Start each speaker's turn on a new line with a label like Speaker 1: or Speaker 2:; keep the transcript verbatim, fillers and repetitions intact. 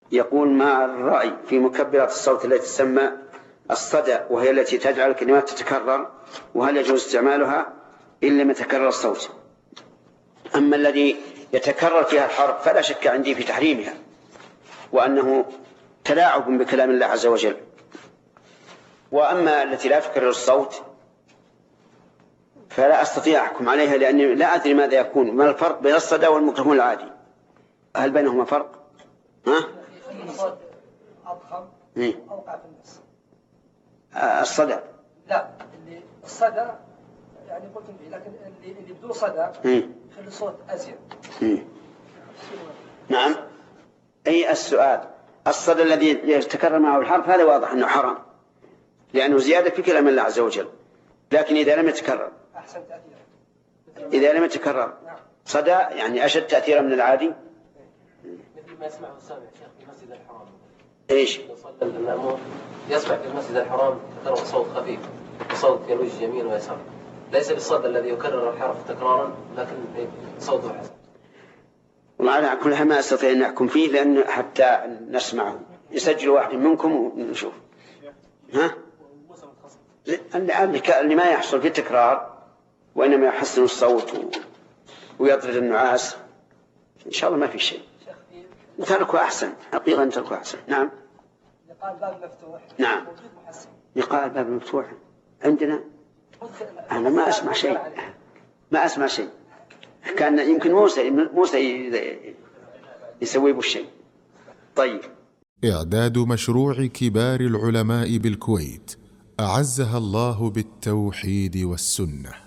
Speaker 1: يقول: ما الرأي في مكبرات الصوت التي تسمى الصدى، وهي التي تجعل الكلمات تتكرر، وهل يجوز استعمالها إن لم يتكرر الصوت؟ أما الذي يتكرر فيها الحرف فلا شك عندي في تحريمها، وأنه تلاعب بكلام الله عز وجل. وأما التي لا تكرر الصوت فلا أستطيع أحكم عليها، لأني لا أدري ماذا يكون، ما الفرق بين الصدى والميكروفون العادي، هل بينهما فرق؟ ها؟
Speaker 2: أضخم أوقع في النفس.
Speaker 1: الصدى
Speaker 2: لا، اللي الصدى يعني قلت به، لكن اللي اللي بدون صدى يخلي الصوت أزين.
Speaker 1: نعم. أي السؤال، الصدى الذي يتكرر معه الحرف هذا واضح أنه حرام، لأنه زيادة في كلام الله عز وجل. لكن إذا لم يتكرر، إذا لم يتكرر صدى يعني أشد تأثيرا من العادي،
Speaker 3: مثل ما يسمعه السامع شيخ في المسجد الحرام.
Speaker 1: إيش؟
Speaker 3: صلى المأمون يسمع في المسجد الحرام تكرر صوت خفيف وصوت يروج يمين ويسار، ليس بالصدى الذي يكرر الحرف تكرارا، لكن صوته حسن.
Speaker 1: وعلى كل حال ما أستطيع أن أحكم فيه، لأن حتى نسمعه يسجل واحد منكم ونشوف. ها؟ اللي ما يحصل في التكرار وإنما يحسن الصوت ويطرد النعاس إن شاء الله ما في شيء، نتركه أحسن، حقيقة نتركه أحسن. نعم.
Speaker 2: لقاء الباب مفتوح.
Speaker 1: نعم. لقاء الباب مفتوح عندنا، أنا ما أسمع شيء، ما أسمع شيء. كان يمكن موسى موسى يسوي بالشيء. طيب.
Speaker 4: إعداد مشروع كبار العلماء بالكويت أعزها الله بالتوحيد والسنة.